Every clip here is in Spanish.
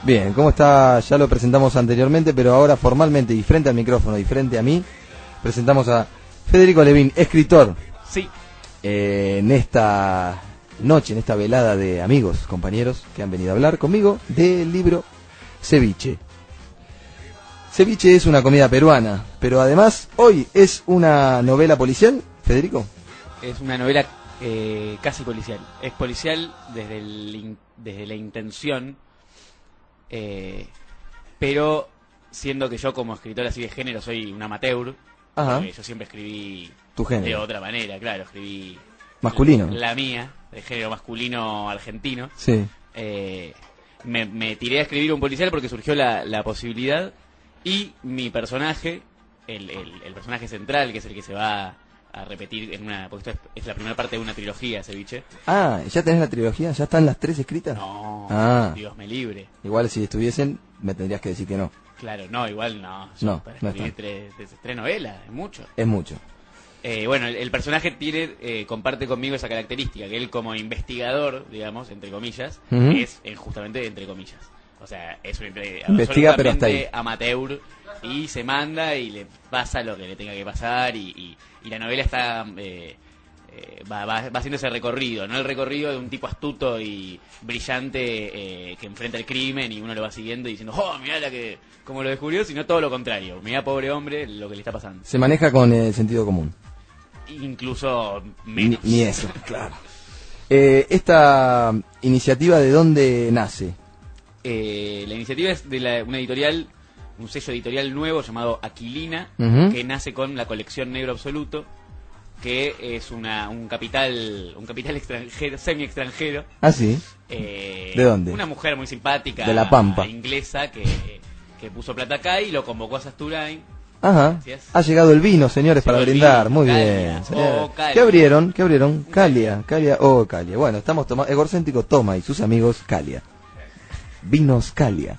Bien, ¿cómo está? Ya lo presentamos anteriormente, pero ahora formalmente y frente al micrófono y frente a mí, presentamos a Federico Levín, escritor. Sí. En esta noche, en esta velada de amigos, compañeros que han venido a hablar conmigo del libro Ceviche. Ceviche es una comida peruana, pero además hoy es una novela policial, Federico. Es una novela casi policial. Es policial desde la intención, pero siendo que yo como escritor así de género soy un amateur. Ajá. Yo siempre escribí Tu género. de otra manera, claro, escribí Masculino. la mía, de género masculino argentino. Sí. Me tiré a escribir un policial porque surgió la posibilidad, y mi personaje, el personaje central, que es el que se va a repetir en porque esto es la primera parte de una trilogía, Ceviche. Ah, ¿ya tenés la trilogía? ¿Ya están las 3 escritas? No, Dios me libre. Igual si estuviesen, me tendrías que decir que no. Claro, no, igual no. No, para no escribir tres novelas, es mucho. Es mucho. Bueno, el personaje comparte conmigo esa característica, que él como investigador, digamos, entre comillas, es justamente entre comillas. O sea, es un investiga, pero hasta ahí. Amateur, y se manda y le pasa lo que le tenga que pasar, y la novela está va haciendo ese recorrido, no el recorrido de un tipo astuto y brillante que enfrenta el crimen y uno lo va siguiendo y diciendo, oh, mirá como lo descubrió, sino todo lo contrario, mirá, pobre hombre, lo que le está pasando. Se maneja con el sentido común. Incluso menos. Ni eso, claro. ¿Esta iniciativa de dónde nace? La iniciativa es de una editorial, un sello editorial nuevo llamado Aquilina, que nace con la colección Negro Absoluto, que es un capital extranjero, semi-extranjero. ¿Ah, sí? ¿De dónde? Una mujer muy simpática, de La Pampa, inglesa, que puso plata acá y lo convocó a Sasturain. Ajá. Ha llegado el vino, señores, para brindar. Muy bien. ¿Qué abrieron? Calia. Bueno, estamos tomando. Egorcéntrico toma y sus amigos Calia. Vinos Calia.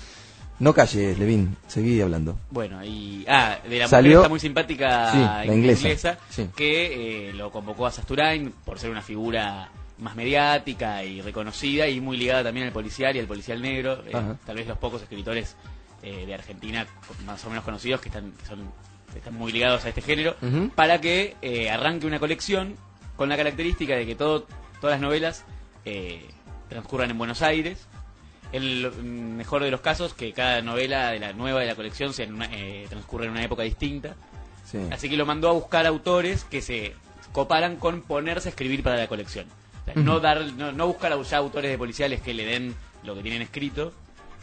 No calles, Levín, seguí hablando. Bueno, de la Salió, mujer está muy simpática, sí, la inglesa sí, que lo convocó a Sasturain por ser una figura más mediática y reconocida, y muy ligada también al policial y al policial negro. Tal vez los pocos escritores de Argentina más o menos conocidos que están están muy ligados a este género, para que arranque una colección con la característica de que todas las novelas transcurran en Buenos Aires. El mejor de los casos, que cada novela de la colección transcurre en una época distinta. Sí. Así que lo mandó a buscar autores que se coparan con ponerse a escribir para la colección. O sea, no buscar ya autores de policiales que le den lo que tienen escrito,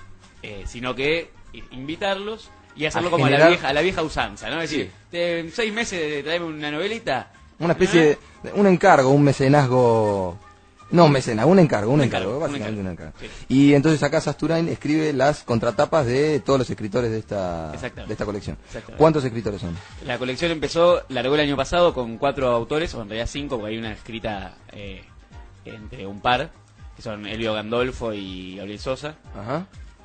sino que invitarlos y hacerlo como a la vieja usanza, ¿no? Es decir, 6 meses de traerme una novelita. Una especie de un encargo, un mecenazgo. No, mecenazgo, un encargo, básicamente un encargo. Sí. Y entonces acá Sasturain escribe las contratapas de todos los escritores de esta colección. ¿Cuántos escritores son? La colección largó el año pasado con 4 autores, o en realidad 5, porque hay una escrita entre un par, que son Elvio Gandolfo y Gabriel Sosa. Ajá.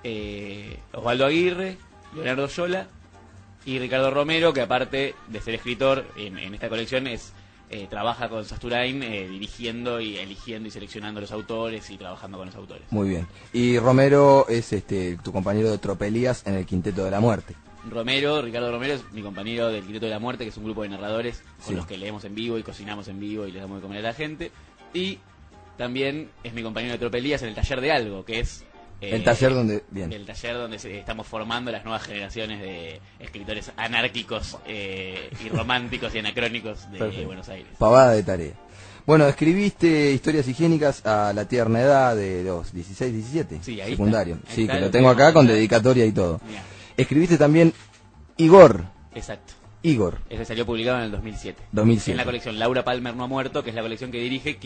Osvaldo Aguirre, Leonardo Yola y Ricardo Romero, que aparte de ser escritor en esta colección trabaja con Sasturain dirigiendo y eligiendo y seleccionando los autores y trabajando con los autores. Muy bien. Y Romero es tu compañero de tropelías en el Quinteto de la Muerte. Ricardo Romero es mi compañero del Quinteto de la Muerte, que es un grupo de narradores con los que leemos en vivo y cocinamos en vivo y les damos de comer a la gente. Y también es mi compañero de tropelías en el Taller de Algo, que es el taller donde estamos formando las nuevas generaciones de escritores anárquicos y románticos y anacrónicos de Buenos Aires. Pavada de tarea. Bueno, escribiste Historias higiénicas a la tierna edad de los 16, 17, sí, ahí secundario. Ahí sí, está, que lo tengo acá con dedicatoria y todo. Bien. Escribiste también Igor. Exacto. Igor. Ese salió publicado en el 2007. En la colección Laura Palmer no ha muerto, que es la colección que dirige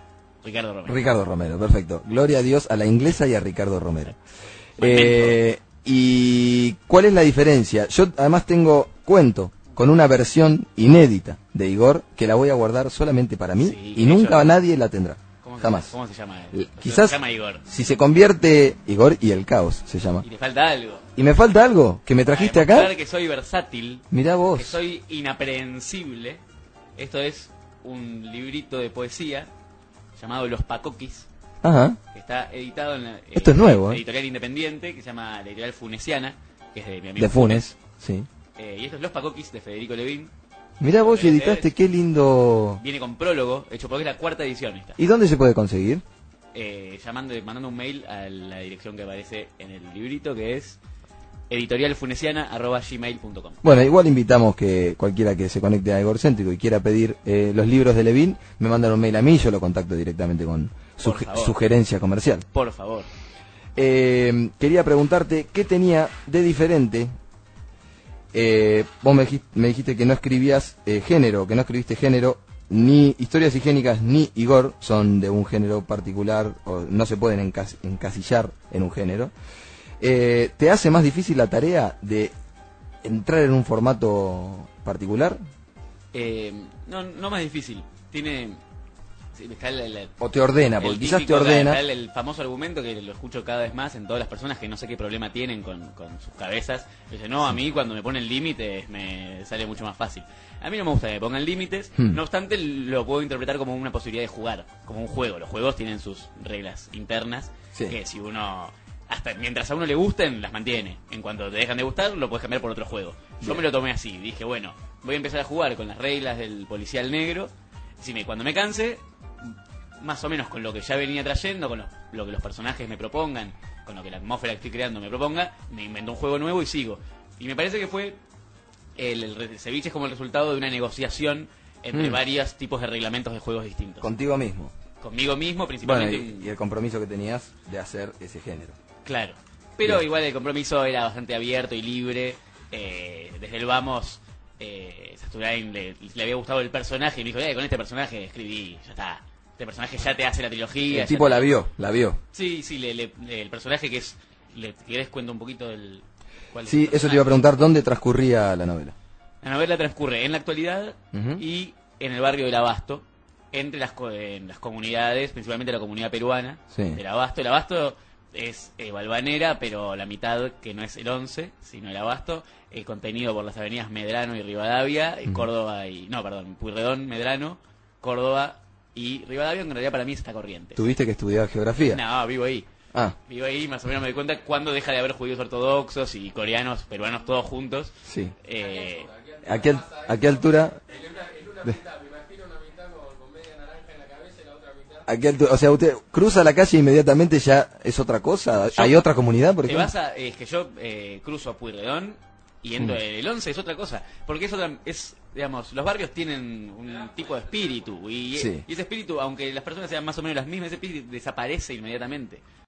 Ricardo Romero, perfecto. Gloria a Dios, a la inglesa y a Ricardo Romero. ¿Y cuál es la diferencia? Yo además cuento con una versión inédita de Igor que la voy a guardar solamente para mí y nunca nadie la tendrá. Jamás. ¿Cómo se llama? Quizás se llama Igor. Si se convierte Igor y el caos se llama. Y te falta algo. ¿Y me falta algo? ¿Que me trajiste acá? Para que soy versátil. Mirá vos. Que soy inaprehensible. Esto es un librito de poesía llamado Los Pacoquis, Ajá. que está editado en la Esto es nuevo, editorial independiente, que se llama la editorial Funesiana, que es de mi amigo De Funes, sí. Y esto es Los Pacoquis, de Federico Levín. Mirá vos, editaste, qué lindo. Viene con prólogo, hecho porque es la 4ª edición esta. ¿Y dónde se puede conseguir? Mandando un mail a la dirección que aparece en el librito, que es editorialfunesiana@gmail.com. Bueno, igual invitamos que cualquiera que se conecte a Egorcéntrico y quiera pedir los libros de Levin, me mandan un mail a mí, yo lo contacto directamente con sugerencia comercial. Por favor. Quería preguntarte, ¿qué tenía de diferente? Vos me dijiste que no escribías género, que no escribiste género, ni Historias Higiénicas ni Igor son de un género particular, o no se pueden encasillar en un género. ¿Te hace más difícil la tarea de entrar en un formato particular? No más difícil. Está o te ordena, porque quizás te ordena. Está el famoso argumento que lo escucho cada vez más en todas las personas que no sé qué problema tienen con sus cabezas. Dicen, no, a mí cuando me ponen límites me sale mucho más fácil. A mí no me gusta que me pongan límites, no obstante lo puedo interpretar como una posibilidad de jugar, como un juego. Los juegos tienen sus reglas internas, que si uno, hasta mientras a uno le gusten, las mantiene. En cuanto te dejan de gustar, lo puedes cambiar por otro juego. Yo me lo tomé así, dije, bueno, voy a empezar a jugar con las reglas del policial negro. Cuando me canse, más o menos con lo que ya venía trayendo, con lo que los personajes me propongan, con lo que la atmósfera que estoy creando me proponga, me invento un juego nuevo y sigo. Y me parece que fue el ceviche es como el resultado de una negociación entre varios tipos de reglamentos de juegos distintos. Contigo mismo. Conmigo mismo, principalmente. Bueno, y el compromiso que tenías de hacer ese género. Claro. Pero igual el compromiso era bastante abierto y libre. Desde el vamos, Saturain le había gustado el personaje y me dijo, con este personaje escribí, ya está. Este personaje ya te hace la trilogía. El tipo la vio. Sí, el personaje que es... ¿Querés cuento un poquito del...? Sí, eso te iba a preguntar, ¿dónde transcurría la novela? La novela transcurre en la actualidad y en el barrio del Abasto, entre las comunidades, principalmente la comunidad peruana del Abasto. El Abasto es Valvanera, pero la mitad que no es el 11, sino el Abasto, contenido por las avenidas Medrano y Rivadavia, Córdoba y... No, perdón, Pueyrredón, Medrano, Córdoba y Rivadavia, que en realidad para mí es esta corriente. ¿Tuviste que estudiar geografía? No, vivo ahí. Vivo ahí, más o menos me doy cuenta cuando deja de haber judíos ortodoxos y coreanos, peruanos todos juntos. Sí. ¿A qué altura? O sea, usted cruza la calle e inmediatamente ya es otra cosa. ¿Hay otra comunidad, por ejemplo? Es que yo cruzo a Pueyrredón y entro el 11 es otra cosa. Porque digamos, los barrios tienen un tipo de espíritu y ese espíritu, aunque las personas sean más o menos las mismas, ese espíritu desaparece inmediatamente.